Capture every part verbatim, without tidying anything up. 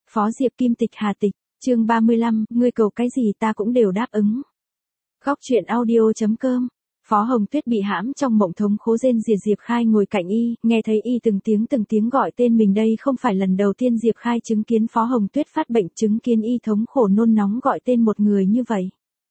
Phó Diệp Kim Tịch Hà Tịch, chương ba mươi lăm, ngươi cầu cái gì ta cũng đều đáp ứng. Góc truyện audio chấm com. Phó Hồng Tuyết bị hãm trong mộng thống khố rên rỉ. Diệp Khai ngồi cạnh y, nghe thấy y từng tiếng từng tiếng gọi tên mình. Đây không phải lần đầu tiên Diệp Khai chứng kiến Phó Hồng Tuyết phát bệnh, chứng kiến y thống khổ nôn nóng gọi tên một người như vậy.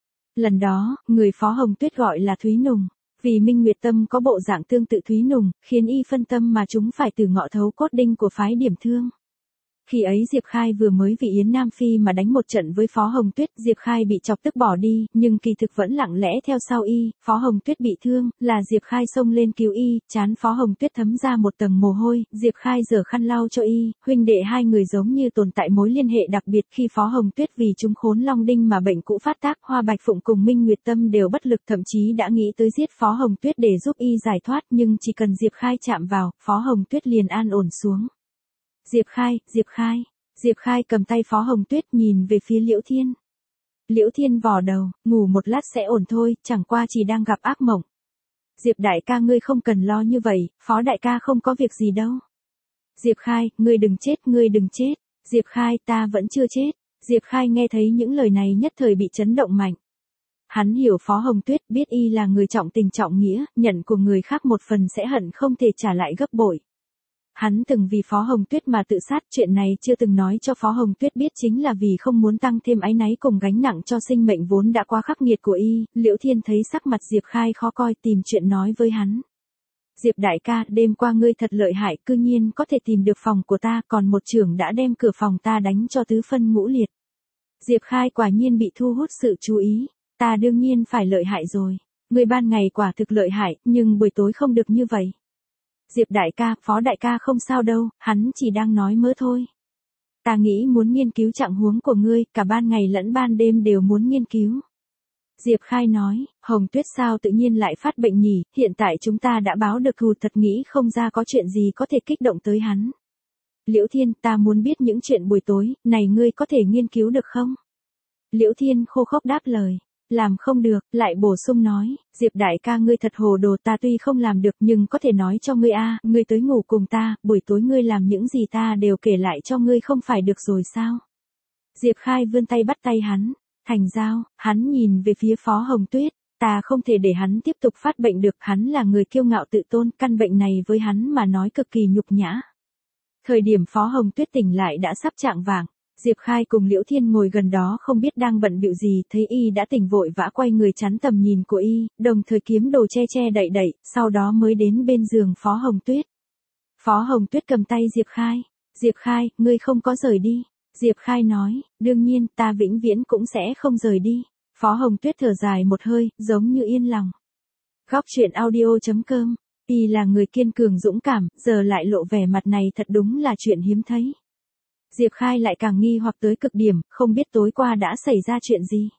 Lần đó, người Phó Hồng Tuyết gọi là Thúy Nùng. Vì Minh Nguyệt Tâm có bộ dạng tương tự Thúy Nùng, khiến y phân tâm mà chúng phải từ ngọ thấu cốt đinh của phái Điểm Thương. Khi ấy Diệp Khai vừa mới vì Yến Nam Phi mà đánh một trận với Phó Hồng Tuyết, Diệp Khai bị chọc tức bỏ đi, nhưng kỳ thực vẫn lặng lẽ theo sau y. Phó Hồng Tuyết bị thương, là Diệp Khai xông lên cứu y, trán Phó Hồng Tuyết thấm ra một tầng mồ hôi, Diệp Khai giở khăn lau cho y, huynh đệ hai người giống như tồn tại mối liên hệ đặc biệt. Khi Phó Hồng Tuyết vì trúng khốn long đinh mà bệnh cũ phát tác, Hoa Bạch Phụng cùng Minh Nguyệt Tâm đều bất lực, thậm chí đã nghĩ tới giết Phó Hồng Tuyết để giúp y giải thoát, nhưng chỉ cần Diệp Khai chạm vào, Phó Hồng Tuyết liền an ổn xuống. Diệp Khai, Diệp Khai. Diệp Khai cầm tay Phó Hồng Tuyết nhìn về phía Liễu Thiên. Liễu Thiên vò đầu, ngủ một lát sẽ ổn thôi, chẳng qua chỉ đang gặp ác mộng. Diệp đại ca ngươi không cần lo như vậy, Phó đại ca không có việc gì đâu. Diệp Khai, ngươi đừng chết, ngươi đừng chết. Diệp Khai, ta vẫn chưa chết. Diệp Khai nghe thấy những lời này nhất thời bị chấn động mạnh. Hắn hiểu Phó Hồng Tuyết, biết y là người trọng tình trọng nghĩa, nhận của người khác một phần sẽ hận không thể trả lại gấp bội. Hắn từng vì Phó Hồng Tuyết mà tự sát, chuyện này chưa từng nói cho Phó Hồng Tuyết biết chính là vì không muốn tăng thêm áy náy cùng gánh nặng cho sinh mệnh vốn đã quá khắc nghiệt của y. Liễu Thiên thấy sắc mặt Diệp Khai khó coi, tìm chuyện nói với hắn. Diệp đại ca, đêm qua ngươi thật lợi hại, cư nhiên có thể tìm được phòng của ta, còn một trưởng đã đem cửa phòng ta đánh cho tứ phân ngũ liệt. Diệp Khai quả nhiên bị thu hút sự chú ý, ta đương nhiên phải lợi hại rồi. Ngươi ban ngày quả thực lợi hại, nhưng buổi tối không được như vậy. Diệp đại ca, Phó đại ca không sao đâu, hắn chỉ đang nói mớ thôi. Ta nghĩ muốn nghiên cứu trạng huống của ngươi, cả ban ngày lẫn ban đêm đều muốn nghiên cứu. Diệp Khai nói, Hồng Tuyết sao tự nhiên lại phát bệnh nhỉ, hiện tại chúng ta đã báo được thù, thật nghĩ không ra có chuyện gì có thể kích động tới hắn. Liễu Thiên, ta muốn biết những chuyện buổi tối, này ngươi có thể nghiên cứu được không? Liễu Thiên khô khốc đáp lời. Làm không được, lại bổ sung nói, Diệp đại ca ngươi thật hồ đồ, ta tuy không làm được nhưng có thể nói cho ngươi a, ngươi tới ngủ cùng ta, buổi tối ngươi làm những gì ta đều kể lại cho ngươi không phải được rồi sao? Diệp Khai vươn tay bắt tay hắn, thành giao, hắn nhìn về phía Phó Hồng Tuyết, ta không thể để hắn tiếp tục phát bệnh được, hắn là người kiêu ngạo tự tôn, căn bệnh này với hắn mà nói cực kỳ nhục nhã. Thời điểm Phó Hồng Tuyết tỉnh lại đã sắp chạng vạng. Diệp Khai cùng Liễu Thiên ngồi gần đó không biết đang bận bịu gì, thấy y đã tỉnh vội vã quay người chắn tầm nhìn của y, đồng thời kiếm đồ che che đậy đậy, sau đó mới đến bên giường Phó Hồng Tuyết. Phó Hồng Tuyết cầm tay Diệp Khai, Diệp Khai, ngươi không có rời đi. Diệp Khai nói, đương nhiên, ta vĩnh viễn cũng sẽ không rời đi. Phó Hồng Tuyết thở dài một hơi, giống như yên lòng. Góc truyện audio chấm com, y là người kiên cường dũng cảm, giờ lại lộ vẻ mặt này thật đúng là chuyện hiếm thấy. Diệp Khai lại càng nghi hoặc tới cực điểm, không biết tối qua đã xảy ra chuyện gì.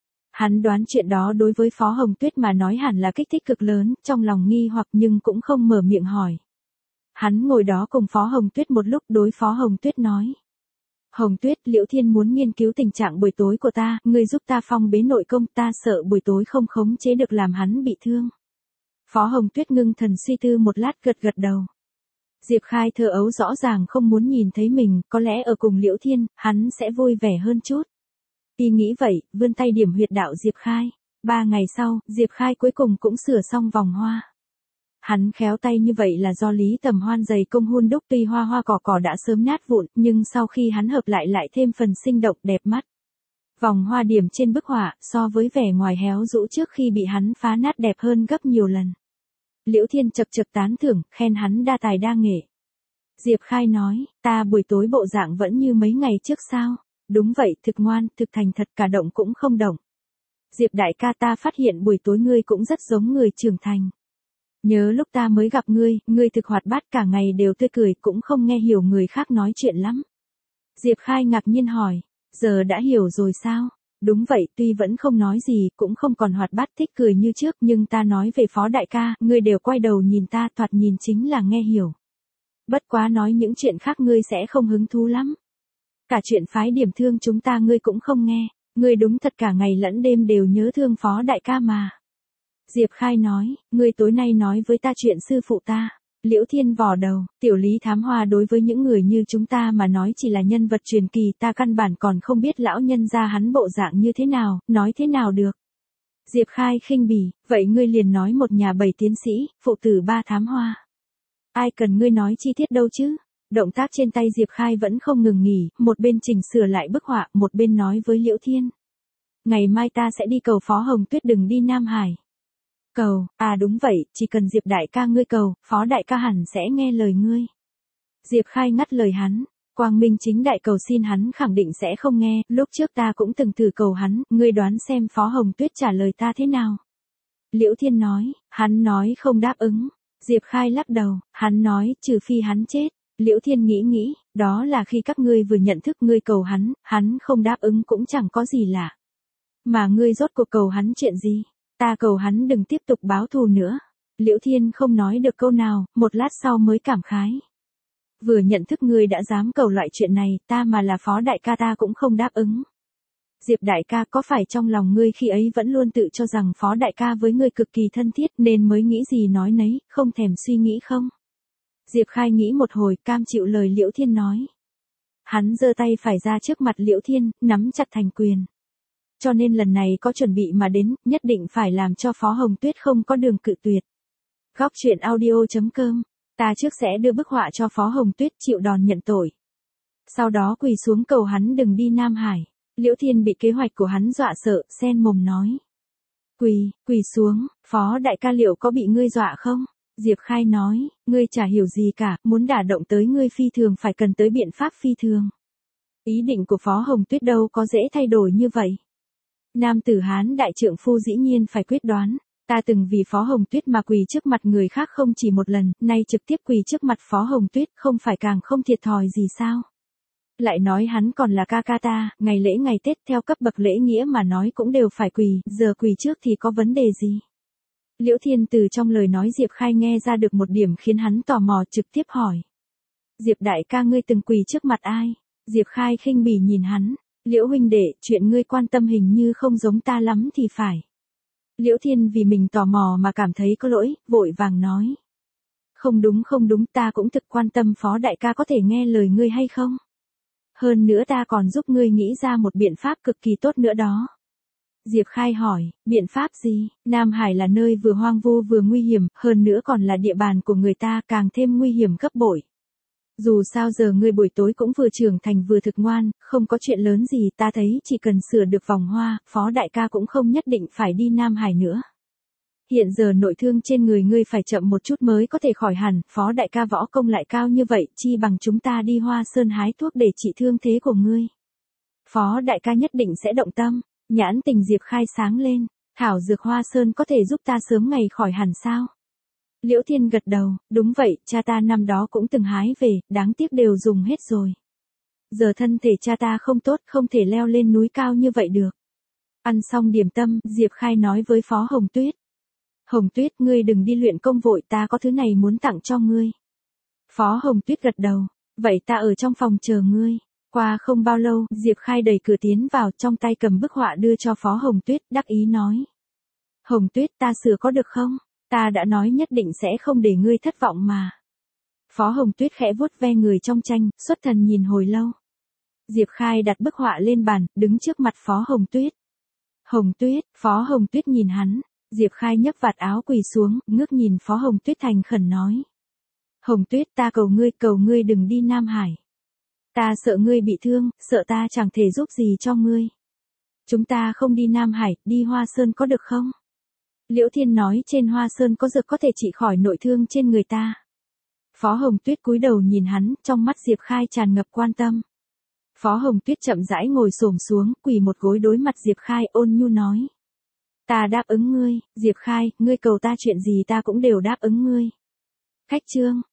Hắn đoán chuyện đó đối với Phó Hồng Tuyết mà nói hẳn là kích thích cực lớn, trong lòng nghi hoặc nhưng cũng không mở miệng hỏi. Hắn ngồi đó cùng Phó Hồng Tuyết một lúc, đối Phó Hồng Tuyết nói. Hồng Tuyết, Liễu Thiên muốn nghiên cứu tình trạng buổi tối của ta, ngươi giúp ta phong bế nội công, ta sợ buổi tối không khống chế được làm hắn bị thương. Phó Hồng Tuyết ngưng thần suy tư một lát, gật gật đầu. Diệp Khai thơ ấu rõ ràng không muốn nhìn thấy mình, có lẽ ở cùng Liễu Thiên, hắn sẽ vui vẻ hơn chút. Y nghĩ vậy, vươn tay điểm huyệt đạo Diệp Khai. Ba ngày sau, Diệp Khai cuối cùng cũng sửa xong vòng hoa. Hắn khéo tay như vậy là do Lý Tầm Hoan dày công hun đúc, tuy hoa hoa cỏ cỏ đã sớm nát vụn, nhưng sau khi hắn hợp lại lại thêm phần sinh động đẹp mắt. Vòng hoa điểm trên bức họa, so với vẻ ngoài héo rũ trước khi bị hắn phá nát đẹp hơn gấp nhiều lần. Liễu Thiên chập chập tán thưởng, khen hắn đa tài đa nghệ. Diệp Khai nói, ta buổi tối bộ dạng vẫn như mấy ngày trước sao? Đúng vậy, thực ngoan, thực thành thật, cả động cũng không động. Diệp đại ca, ta phát hiện buổi tối ngươi cũng rất giống người trưởng thành. Nhớ lúc ta mới gặp ngươi, ngươi thực hoạt bát, cả ngày đều tươi cười, cũng không nghe hiểu người khác nói chuyện lắm. Diệp Khai ngạc nhiên hỏi, giờ đã hiểu rồi sao? Đúng vậy, tuy vẫn không nói gì, cũng không còn hoạt bát thích cười như trước, nhưng ta nói về Phó đại ca, ngươi đều quay đầu nhìn ta, thoạt nhìn chính là nghe hiểu. Bất quá nói những chuyện khác ngươi sẽ không hứng thú lắm. Cả chuyện phái Điểm Thương chúng ta ngươi cũng không nghe, ngươi đúng thật cả ngày lẫn đêm đều nhớ thương Phó đại ca mà. Diệp Khai nói, ngươi tối nay nói với ta chuyện sư phụ ta, Liễu Thiên vò đầu, tiểu Lý Thám Hoa đối với những người như chúng ta mà nói chỉ là nhân vật truyền kỳ, ta căn bản còn không biết lão nhân gia hắn bộ dạng như thế nào, nói thế nào được. Diệp Khai khinh bỉ, vậy ngươi liền nói một nhà bảy tiến sĩ, phụ tử ba thám hoa. Ai cần ngươi nói chi tiết đâu chứ? Động tác trên tay Diệp Khai vẫn không ngừng nghỉ, một bên chỉnh sửa lại bức họa, một bên nói với Liễu Thiên. Ngày mai ta sẽ đi cầu Phó Hồng Tuyết đừng đi Nam Hải. Cầu, à đúng vậy, chỉ cần Diệp đại ca ngươi cầu, Phó đại ca hẳn sẽ nghe lời ngươi. Diệp Khai ngắt lời hắn, quang minh chính đại cầu xin hắn khẳng định sẽ không nghe, lúc trước ta cũng từng thử cầu hắn, ngươi đoán xem Phó Hồng Tuyết trả lời ta thế nào. Liễu Thiên nói, hắn nói không đáp ứng. Diệp Khai lắc đầu, hắn nói, trừ phi hắn chết. Liễu Thiên nghĩ nghĩ, đó là khi các ngươi vừa nhận thức ngươi cầu hắn, hắn không đáp ứng cũng chẳng có gì lạ. Mà ngươi rốt cuộc cầu hắn chuyện gì? Ta cầu hắn đừng tiếp tục báo thù nữa. Liễu Thiên không nói được câu nào, một lát sau mới cảm khái. Vừa nhận thức ngươi đã dám cầu loại chuyện này, ta mà là Phó đại ca ta cũng không đáp ứng. Diệp đại ca, có phải trong lòng ngươi khi ấy vẫn luôn tự cho rằng Phó đại ca với ngươi cực kỳ thân thiết nên mới nghĩ gì nói nấy, không thèm suy nghĩ không? Diệp Khai nghĩ một hồi, cam chịu lời Liễu Thiên nói. Hắn giơ tay phải ra trước mặt Liễu Thiên, nắm chặt thành quyền. Cho nên lần này có chuẩn bị mà đến, nhất định phải làm cho Phó Hồng Tuyết không có đường cự tuyệt. Góc truyện audio chấm com, ta trước sẽ đưa bức họa cho Phó Hồng Tuyết chịu đòn nhận tội. Sau đó quỳ xuống cầu hắn đừng đi Nam Hải. Liễu Thiên bị kế hoạch của hắn dọa sợ, sen mồm nói. Quỳ, quỳ xuống, Phó đại ca liệu có bị ngươi dọa không? Diệp Khai nói, ngươi chả hiểu gì cả, muốn đả động tới ngươi phi thường phải cần tới biện pháp phi thường. Ý định của Phó Hồng Tuyết đâu có dễ thay đổi như vậy. Nam tử Hán đại trượng phu dĩ nhiên phải quyết đoán. Ta từng vì Phó Hồng Tuyết mà quỳ trước mặt người khác không chỉ một lần, nay trực tiếp quỳ trước mặt Phó Hồng Tuyết không phải càng không thiệt thòi gì sao? Lại nói hắn còn là ca ca ta, ngày lễ ngày Tết theo cấp bậc lễ nghĩa mà nói cũng đều phải quỳ, giờ quỳ trước thì có vấn đề gì? Liễu Thiên từ trong lời nói Diệp Khai nghe ra được một điểm khiến hắn tò mò trực tiếp hỏi. Diệp đại ca ngươi từng quỳ trước mặt ai? Diệp Khai khinh bỉ nhìn hắn. Liễu huynh đệ, chuyện ngươi quan tâm hình như không giống ta lắm thì phải. Liễu Thiên vì mình tò mò mà cảm thấy có lỗi, vội vàng nói. Không đúng không đúng, ta cũng thực quan tâm Phó đại ca có thể nghe lời ngươi hay không? Hơn nữa ta còn giúp ngươi nghĩ ra một biện pháp cực kỳ tốt nữa đó. Diệp Khai hỏi, biện pháp gì? Nam Hải là nơi vừa hoang vu vừa nguy hiểm, hơn nữa còn là địa bàn của người ta càng thêm nguy hiểm gấp bội. Dù sao giờ ngươi buổi tối cũng vừa trưởng thành vừa thực ngoan, không có chuyện lớn gì, ta thấy chỉ cần sửa được vòng hoa, Phó đại ca cũng không nhất định phải đi Nam Hải nữa. Hiện giờ nội thương trên người ngươi phải chậm một chút mới có thể khỏi hẳn, Phó đại ca võ công lại cao như vậy, chi bằng chúng ta đi Hoa Sơn hái thuốc để trị thương thế của ngươi. Phó đại ca nhất định sẽ động tâm. Nhãn tình Diệp Khai sáng lên, thảo dược Hoa Sơn có thể giúp ta sớm ngày khỏi hẳn sao? Liễu Thiên gật đầu, đúng vậy, cha ta năm đó cũng từng hái về, đáng tiếc đều dùng hết rồi. Giờ thân thể cha ta không tốt, không thể leo lên núi cao như vậy được. Ăn xong điểm tâm, Diệp Khai nói với Phó Hồng Tuyết. Hồng Tuyết, ngươi đừng đi luyện công vội, ta có thứ này muốn tặng cho ngươi. Phó Hồng Tuyết gật đầu, vậy ta ở trong phòng chờ ngươi. Qua không bao lâu, Diệp Khai đẩy cửa tiến vào, trong tay cầm bức họa đưa cho Phó Hồng Tuyết, đắc ý nói. Hồng Tuyết, ta sửa có được không? Ta đã nói nhất định sẽ không để ngươi thất vọng mà. Phó Hồng Tuyết khẽ vuốt ve người trong tranh, xuất thần nhìn hồi lâu. Diệp Khai đặt bức họa lên bàn, đứng trước mặt Phó Hồng Tuyết. Hồng Tuyết, Phó Hồng Tuyết nhìn hắn. Diệp Khai nhấc vạt áo quỳ xuống, ngước nhìn Phó Hồng Tuyết thành khẩn nói. Hồng Tuyết, ta cầu ngươi, cầu ngươi đừng đi Nam Hải. Ta sợ ngươi bị thương, sợ ta chẳng thể giúp gì cho ngươi. Chúng ta không đi Nam Hải, đi Hoa Sơn có được không? Liễu Thiên nói trên Hoa Sơn có dược có thể trị khỏi nội thương trên người ta. Phó Hồng Tuyết cúi đầu nhìn hắn, trong mắt Diệp Khai tràn ngập quan tâm. Phó Hồng Tuyết chậm rãi ngồi xổm xuống, quỳ một gối đối mặt Diệp Khai ôn nhu nói. Ta đáp ứng ngươi, Diệp Khai, ngươi cầu ta chuyện gì ta cũng đều đáp ứng ngươi. Khách chương.